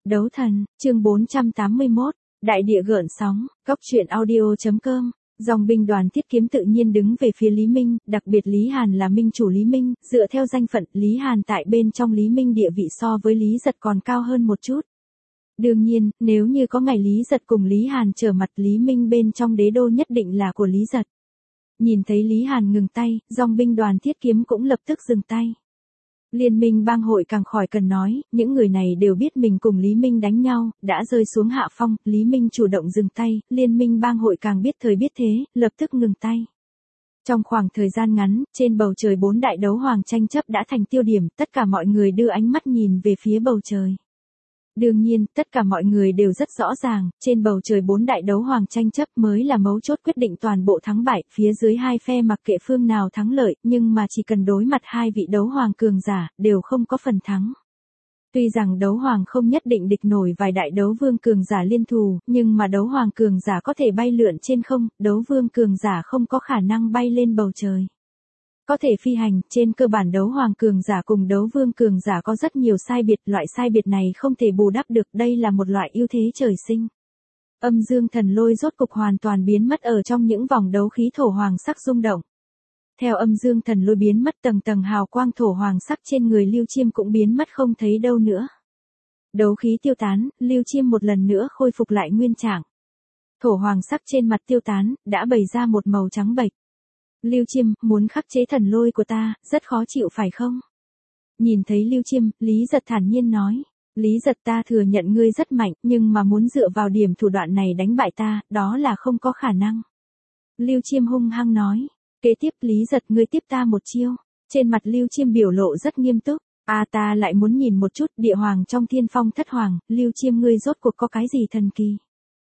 Đấu thần, chương 481, đại địa gợn sóng, góc truyện audio.com. Dòng binh đoàn Thiết Kiếm tự nhiên đứng về phía Lý Minh, đặc biệt Lý Hàn là minh chủ Lý Minh, dựa theo danh phận, Lý Hàn tại bên trong Lý Minh địa vị so với Lý Giật còn cao hơn một chút. Đương nhiên, nếu như có ngày Lý Giật cùng Lý Hàn trở mặt, Lý Minh bên trong đế đô nhất định là của Lý Giật. Nhìn thấy Lý Hàn ngừng tay, dòng binh đoàn Thiết Kiếm cũng lập tức dừng tay. Liên minh bang hội càng khỏi cần nói, những người này đều biết mình cùng Lý Minh đánh nhau, đã rơi xuống hạ phong, Lý Minh chủ động dừng tay, liên minh bang hội càng biết thời biết thế, lập tức ngừng tay. Trong khoảng thời gian ngắn, trên bầu trời 4 đại đấu hoàng tranh chấp đã thành tiêu điểm, tất cả mọi người đưa ánh mắt nhìn về phía bầu trời. Đương nhiên, tất cả mọi người đều rất rõ ràng, trên bầu trời 4 đại đấu hoàng tranh chấp mới là mấu chốt quyết định toàn bộ thắng bại, phía dưới hai phe mặc kệ phương nào thắng lợi, nhưng mà chỉ cần đối mặt hai vị đấu hoàng cường giả, đều không có phần thắng. Tuy rằng đấu hoàng không nhất định địch nổi vài đại đấu vương cường giả liên thù, nhưng mà đấu hoàng cường giả có thể bay lượn trên không, đấu vương cường giả không có khả năng bay lên bầu trời. Có thể phi hành, trên cơ bản đấu hoàng cường giả cùng đấu vương cường giả có rất nhiều sai biệt, loại sai biệt này không thể bù đắp được, đây là một loại ưu thế trời sinh. Âm dương thần lôi rốt cục hoàn toàn biến mất ở trong những vòng đấu khí thổ hoàng sắc rung động. Theo âm dương thần lôi biến mất, tầng tầng hào quang thổ hoàng sắc trên người Lưu Chiêm cũng biến mất không thấy đâu nữa. Đấu khí tiêu tán, Lưu Chiêm một lần nữa khôi phục lại nguyên trạng. Thổ hoàng sắc trên mặt tiêu tán, đã bày ra một màu trắng bệch. Lưu Chiêm, muốn khắc chế thần lôi của ta, rất khó chịu phải không? Nhìn thấy Lưu Chiêm, Lý Giật thản nhiên nói. Lý Giật, ta thừa nhận ngươi rất mạnh, nhưng mà muốn dựa vào điểm thủ đoạn này đánh bại ta, đó là không có khả năng. Lưu Chiêm hung hăng nói. Kế tiếp Lý Giật, ngươi tiếp ta một chiêu. Trên mặt Lưu Chiêm biểu lộ rất nghiêm túc. Ta lại muốn nhìn một chút, địa hoàng trong thiên phong thất hoàng, Lưu Chiêm ngươi rốt cuộc có cái gì thần kỳ?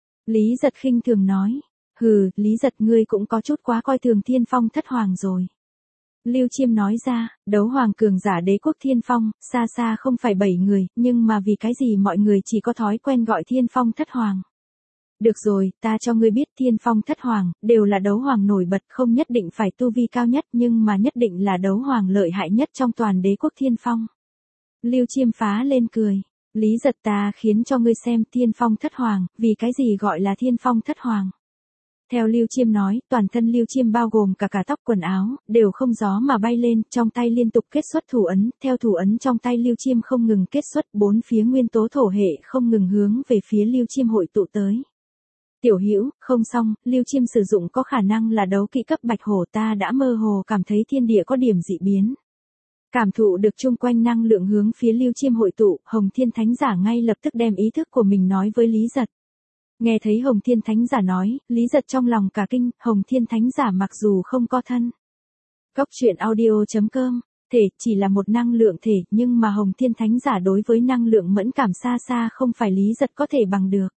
Lý Giật khinh thường nói. Hừ, Lý Giật, ngươi cũng có chút quá coi thường thiên phong thất hoàng rồi. Lưu Chiêm nói ra, đấu hoàng cường giả đế quốc thiên phong, xa xa không phải 7 người, nhưng mà vì cái gì mọi người chỉ có thói quen gọi thiên phong thất hoàng. Được rồi, ta cho ngươi biết thiên phong thất hoàng, đều là đấu hoàng nổi bật, không nhất định phải tu vi cao nhất, nhưng mà nhất định là đấu hoàng lợi hại nhất trong toàn đế quốc thiên phong. Lưu Chiêm phá lên cười. Lý Giật, ta khiến cho ngươi xem thiên phong thất hoàng, vì cái gì gọi là thiên phong thất hoàng. Theo Lưu Chiêm nói, toàn thân Lưu Chiêm bao gồm cả tóc quần áo, đều không gió mà bay lên, trong tay liên tục kết xuất thủ ấn, theo thủ ấn trong tay Lưu Chiêm không ngừng kết xuất, bốn phía nguyên tố thổ hệ không ngừng hướng về phía Lưu Chiêm hội tụ tới. Tiểu Hữu, không xong, Lưu Chiêm sử dụng có khả năng là đấu kỹ cấp bạch hổ, ta đã mơ hồ cảm thấy thiên địa có điểm dị biến. Cảm thụ được chung quanh năng lượng hướng phía Lưu Chiêm hội tụ, Hồng Thiên Thánh Giả ngay lập tức đem ý thức của mình nói với Lý Giật. Nghe thấy Hồng Thiên Thánh Giả nói, Lý Giật trong lòng cả kinh, Hồng Thiên Thánh Giả mặc dù không có thân. Góc truyện audio.com, thể chỉ là một năng lượng thể, nhưng mà Hồng Thiên Thánh Giả đối với năng lượng mẫn cảm xa xa không phải Lý Giật có thể bằng được.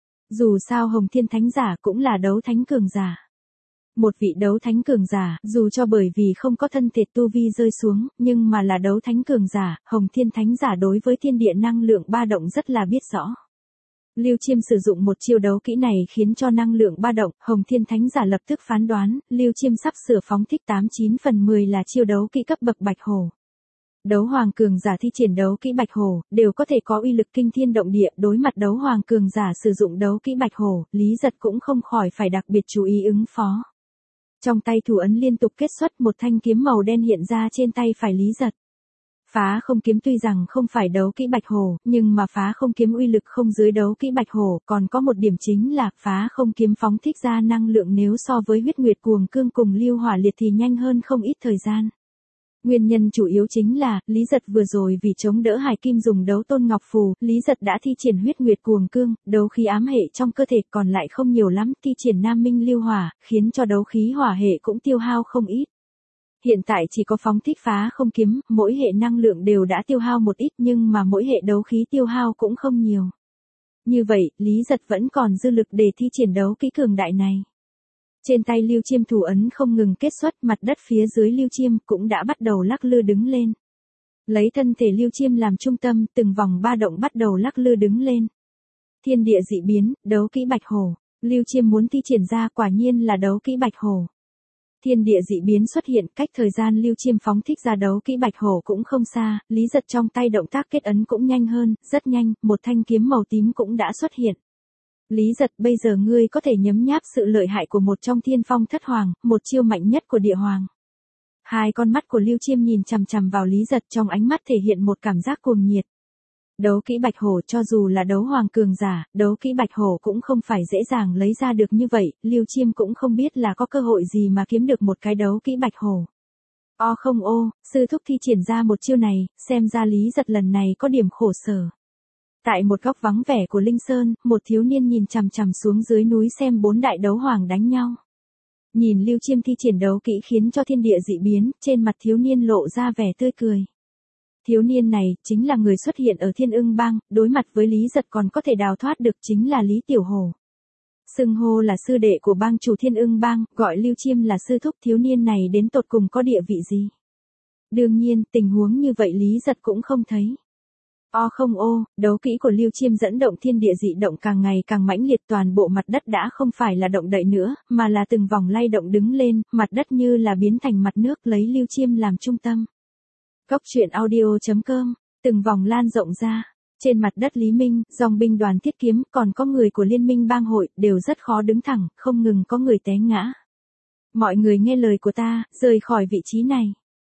Dù sao Hồng Thiên Thánh Giả cũng là đấu thánh cường giả. Một vị đấu thánh cường giả, dù cho bởi vì không có thân thể tu vi rơi xuống, nhưng mà là đấu thánh cường giả, Hồng Thiên Thánh Giả đối với thiên địa năng lượng ba động rất là biết rõ. Lưu Chiêm sử dụng một chiêu đấu kỹ này khiến cho năng lượng ba động, Hồng Thiên Thánh Giả lập tức phán đoán, Lưu Chiêm sắp sửa phóng thích 89 phần 10 là chiêu đấu kỹ cấp bậc bạch hổ. Đấu hoàng cường giả thi triển đấu kỹ bạch hổ, đều có thể có uy lực kinh thiên động địa, đối mặt đấu hoàng cường giả sử dụng đấu kỹ bạch hổ, Lý Giật cũng không khỏi phải đặc biệt chú ý ứng phó. Trong tay thủ ấn liên tục kết xuất, một thanh kiếm màu đen hiện ra trên tay phải Lý Giật. Phá không kiếm tuy rằng không phải đấu kỹ bạch hổ, nhưng mà phá không kiếm uy lực không dưới đấu kỹ bạch hổ, còn có một điểm chính là phá không kiếm phóng thích ra năng lượng nếu so với huyết nguyệt cuồng cương cùng lưu hỏa liệt thì nhanh hơn không ít thời gian. Nguyên nhân chủ yếu chính là, Lý Giật vừa rồi vì chống đỡ Hải Kim dùng đấu tôn ngọc phù, Lý Giật đã thi triển huyết nguyệt cuồng cương, đấu khí ám hệ trong cơ thể còn lại không nhiều lắm, thi triển nam minh lưu hỏa, khiến cho đấu khí hỏa hệ cũng tiêu hao không ít. Hiện tại chỉ có phóng thích phá không kiếm, mỗi hệ năng lượng đều đã tiêu hao một ít nhưng mà mỗi hệ đấu khí tiêu hao cũng không nhiều. Như vậy, Lý Giật vẫn còn dư lực để thi triển đấu kỹ cường đại này. Trên tay Lưu Chiêm thủ ấn không ngừng kết xuất, mặt đất phía dưới Lưu Chiêm cũng đã bắt đầu lắc lư đứng lên. Lấy thân thể Lưu Chiêm làm trung tâm, từng vòng ba động bắt đầu lắc lư đứng lên. Thiên địa dị biến, đấu kỹ bạch hổ, Lưu Chiêm muốn thi triển ra quả nhiên là đấu kỹ bạch hổ. Thiên địa dị biến xuất hiện, cách thời gian Lưu Chiêm phóng thích ra đấu kỹ bạch hổ cũng không xa, Lý Giật trong tay động tác kết ấn cũng nhanh hơn, rất nhanh, một thanh kiếm màu tím cũng đã xuất hiện. Lý Giật, bây giờ ngươi có thể nhấm nháp sự lợi hại của một trong thiên phong thất hoàng, một chiêu mạnh nhất của địa hoàng. Hai con mắt của Lưu Chiêm nhìn chằm chằm vào Lý Giật, trong ánh mắt thể hiện một cảm giác cuồng nhiệt. Đấu kỹ bạch hổ, cho dù là đấu hoàng cường giả, đấu kỹ bạch hổ cũng không phải dễ dàng lấy ra được như vậy, Lưu Chiêm cũng không biết là có cơ hội gì mà kiếm được một cái đấu kỹ bạch hổ. O không ô, sư thúc thi triển ra một chiêu này, xem ra Lý Giật lần này có điểm khổ sở. Tại một góc vắng vẻ của Linh Sơn, một thiếu niên nhìn chằm chằm xuống dưới núi xem bốn đại đấu hoàng đánh nhau. Nhìn Lưu Chiêm thi triển đấu kỹ khiến cho thiên địa dị biến, trên mặt thiếu niên lộ ra vẻ tươi cười. Thiếu niên này, chính là người xuất hiện ở Thiên Ưng Bang, đối mặt với Lý Giật còn có thể đào thoát được chính là Lý Tiểu Hổ. Xưng hô là sư đệ của bang chủ Thiên Ưng Bang, gọi Lưu Chiêm là sư thúc, thiếu niên này đến tột cùng có địa vị gì? Đương nhiên, tình huống như vậy Lý Giật cũng không thấy. O không ô, đấu kỹ của Lưu Chiêm dẫn động thiên địa dị động càng ngày càng mãnh liệt, toàn bộ mặt đất đã không phải là động đậy nữa, mà là từng vòng lay động đứng lên, mặt đất như là biến thành mặt nước lấy Lưu Chiêm làm trung tâm. Cốc truyện audio.com, từng vòng lan rộng ra. Trên mặt đất Lý Minh, dòng binh đoàn Thiết Kiếm, còn có người của liên minh bang hội, đều rất khó đứng thẳng, không ngừng có người té ngã. Mọi người nghe lời của ta, rời khỏi vị trí này.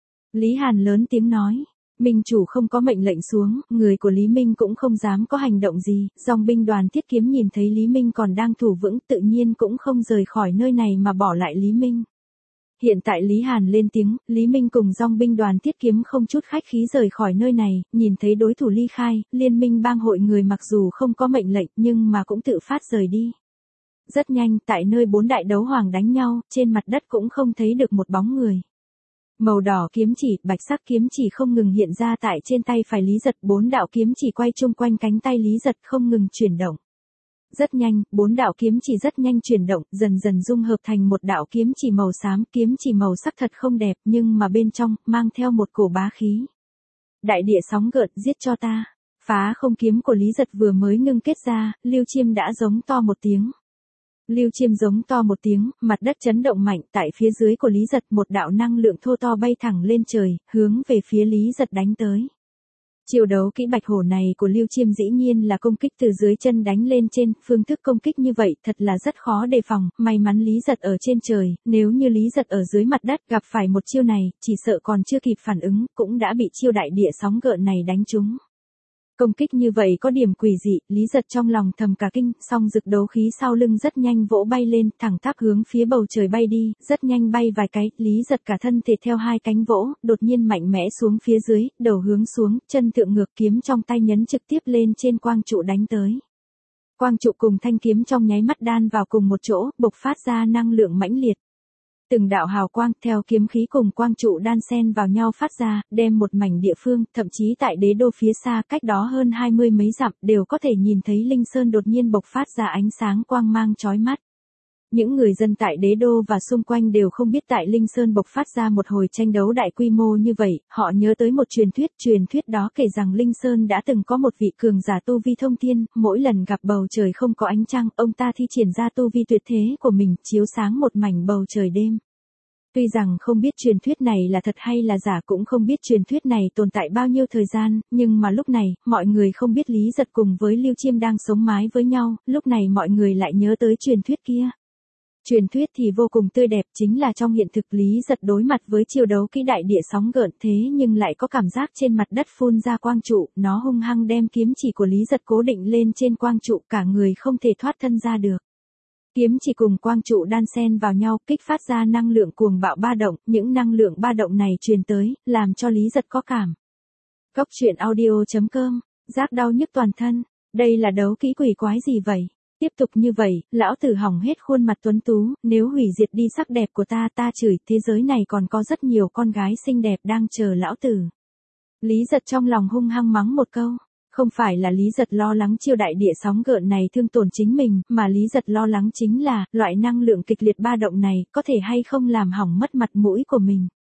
Lý Hàn lớn tiếng nói. Minh chủ không có mệnh lệnh xuống, người của Lý Minh cũng không dám có hành động gì, dòng binh đoàn Thiết Kiếm nhìn thấy Lý Minh còn đang thủ vững, tự nhiên cũng không rời khỏi nơi này mà bỏ lại Lý Minh. Hiện tại Lý Hàn lên tiếng, Lý Minh cùng dòng binh đoàn Thiết Kiếm không chút khách khí rời khỏi nơi này, nhìn thấy đối thủ ly khai, liên minh bang hội người mặc dù không có mệnh lệnh nhưng mà cũng tự phát rời đi. Rất nhanh, tại nơi bốn đại đấu hoàng đánh nhau, trên mặt đất cũng không thấy được một bóng người. Màu đỏ kiếm chỉ, bạch sắc kiếm chỉ không ngừng hiện ra tại trên tay phải Lý Giật, bốn đạo kiếm chỉ quay chung quanh cánh tay Lý Giật không ngừng chuyển động. Rất nhanh, bốn đạo kiếm chỉ rất nhanh chuyển động, dần dần dung hợp thành một đạo kiếm chỉ màu xám, kiếm chỉ màu sắc thật không đẹp, nhưng mà bên trong, mang theo một cổ bá khí. Đại địa sóng gợn, giết cho ta. Phá không kiếm của Lý Giật vừa mới ngưng kết ra, Lưu Chiêm đã giống to một tiếng. Lưu Chiêm giống to một tiếng, mặt đất chấn động mạnh, tại phía dưới của Lý Giật một đạo năng lượng thô to bay thẳng lên trời, hướng về phía Lý Giật đánh tới. Chiêu đấu kỹ bạch hổ này của Lưu Chiêm dĩ nhiên là công kích từ dưới chân đánh lên trên, phương thức công kích như vậy thật là rất khó đề phòng, may mắn Lý Giật ở trên trời, nếu như Lý Giật ở dưới mặt đất gặp phải một chiêu này, chỉ sợ còn chưa kịp phản ứng, cũng đã bị chiêu đại địa sóng gợn này đánh trúng. Công kích như vậy có điểm quỷ dị, Lý Giật trong lòng thầm cả kinh, song dực đấu khí sau lưng rất nhanh vỗ bay lên, thẳng tắp hướng phía bầu trời bay đi, rất nhanh bay vài cái, Lý Giật cả thân thể theo hai cánh vỗ, đột nhiên mạnh mẽ xuống phía dưới, đầu hướng xuống, chân thượng ngược, kiếm trong tay nhấn trực tiếp lên trên quang trụ đánh tới. Quang trụ cùng thanh kiếm trong nháy mắt đan vào cùng một chỗ, bộc phát ra năng lượng mãnh liệt. Từng đạo hào quang theo kiếm khí cùng quang trụ đan xen vào nhau phát ra, đem một mảnh địa phương, thậm chí tại đế đô phía xa cách đó hơn 20 mấy dặm, đều có thể nhìn thấy Linh Sơn đột nhiên bộc phát ra ánh sáng quang mang chói mắt. Những người dân tại đế đô và xung quanh đều không biết tại Linh Sơn bộc phát ra một hồi tranh đấu đại quy mô như vậy, họ nhớ tới một truyền thuyết đó kể rằng Linh Sơn đã từng có một vị cường giả tu vi thông thiên, mỗi lần gặp bầu trời không có ánh trăng, ông ta thi triển ra tu vi tuyệt thế của mình, chiếu sáng một mảnh bầu trời đêm. Tuy rằng không biết truyền thuyết này là thật hay là giả, cũng không biết truyền thuyết này tồn tại bao nhiêu thời gian, nhưng mà lúc này, mọi người không biết Lý Giật cùng với Lưu Chiêm đang sống mái với nhau, lúc này mọi người lại nhớ tới truyền thuyết kia. Truyền thuyết thì vô cùng tươi đẹp, chính là trong hiện thực Lý Giật đối mặt với chiêu đấu kỹ đại địa sóng gợn thế nhưng lại có cảm giác trên mặt đất phun ra quang trụ, nó hung hăng đem kiếm chỉ của Lý Giật cố định lên trên quang trụ, cả người không thể thoát thân ra được. Kiếm chỉ cùng quang trụ đan xen vào nhau, kích phát ra năng lượng cuồng bạo ba động, những năng lượng ba động này truyền tới, làm cho Lý Giật có cảm. Cốc truyện audio.com, giác đau nhức toàn thân, đây là đấu kỹ quỷ quái gì vậy? Tiếp tục như vậy, lão tử hỏng hết khuôn mặt tuấn tú, nếu hủy diệt đi sắc đẹp của ta chửi, thế giới này còn có rất nhiều con gái xinh đẹp đang chờ lão tử. Lý Giật trong lòng hung hăng mắng một câu. Không phải là Lý Giật lo lắng chiêu đại địa sóng gợn này thương tổn chính mình, mà Lý Giật lo lắng chính là, loại năng lượng kịch liệt ba động này, có thể hay không làm hỏng mất mặt mũi của mình.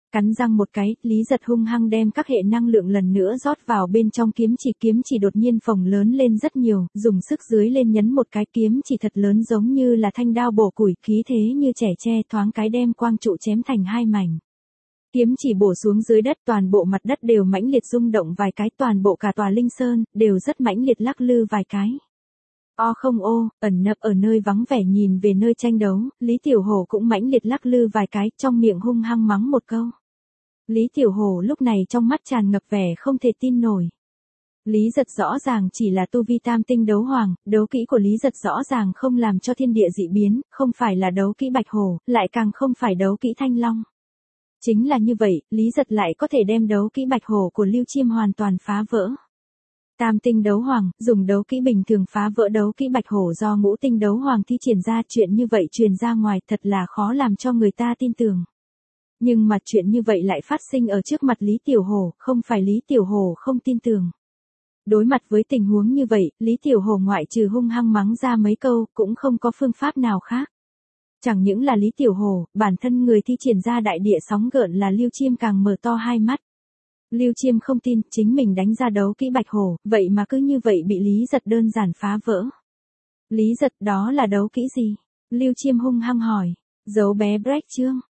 Cắn răng một cái, Lý Giật hung hăng đem các hệ năng lượng lần nữa rót vào bên trong kiếm chỉ đột nhiên phồng lớn lên rất nhiều, dùng sức dưới lên nhấn một cái kiếm chỉ thật lớn giống như là thanh đao bổ củi, khí thế như trẻ tre thoáng cái đem quang trụ chém thành hai mảnh. Kiếm chỉ bổ xuống dưới đất, toàn bộ mặt đất đều mãnh liệt rung động vài cái, toàn bộ cả tòa linh sơn, đều rất mãnh liệt lắc lư vài cái. O không ô, ẩn nấp ở nơi vắng vẻ nhìn về nơi tranh đấu, Lý Tiểu Hổ cũng mãnh liệt lắc lư vài cái, trong miệng hung hăng mắng một câu. Lý Tiểu Hổ lúc này trong mắt tràn ngập vẻ không thể tin nổi. Lý Giật rõ ràng chỉ là tu vi tam tinh đấu hoàng, đấu kỹ của Lý Giật rõ ràng không làm cho thiên địa dị biến, không phải là đấu kỹ bạch hổ, lại càng không phải đấu kỹ thanh long. Chính là như vậy, Lý Giật lại có thể đem đấu kỹ bạch hổ của Lưu Chiêm hoàn toàn phá vỡ. Tam tinh đấu hoàng, dùng đấu kỹ bình thường phá vỡ đấu kỹ bạch hổ do ngũ tinh đấu hoàng thi triển ra, chuyện như vậy truyền ra ngoài thật là khó làm cho người ta tin tưởng. Nhưng mà chuyện như vậy lại phát sinh ở trước mặt Lý Tiểu Hổ, không phải Lý Tiểu Hổ không tin tưởng. Đối mặt với tình huống như vậy, Lý Tiểu Hổ ngoại trừ hung hăng mắng ra mấy câu, cũng không có phương pháp nào khác. Chẳng những là Lý Tiểu Hổ, bản thân người thi triển ra đại địa sóng gợn là Lưu Chiêm càng mở to hai mắt. Lưu Chiêm không tin, chính mình đánh ra đấu kỹ bạch hổ, vậy mà cứ như vậy bị Lý Giật đơn giản phá vỡ. Lý Giật, đó là đấu kỹ gì? Lưu Chiêm hung hăng hỏi. Dấu bé break chương.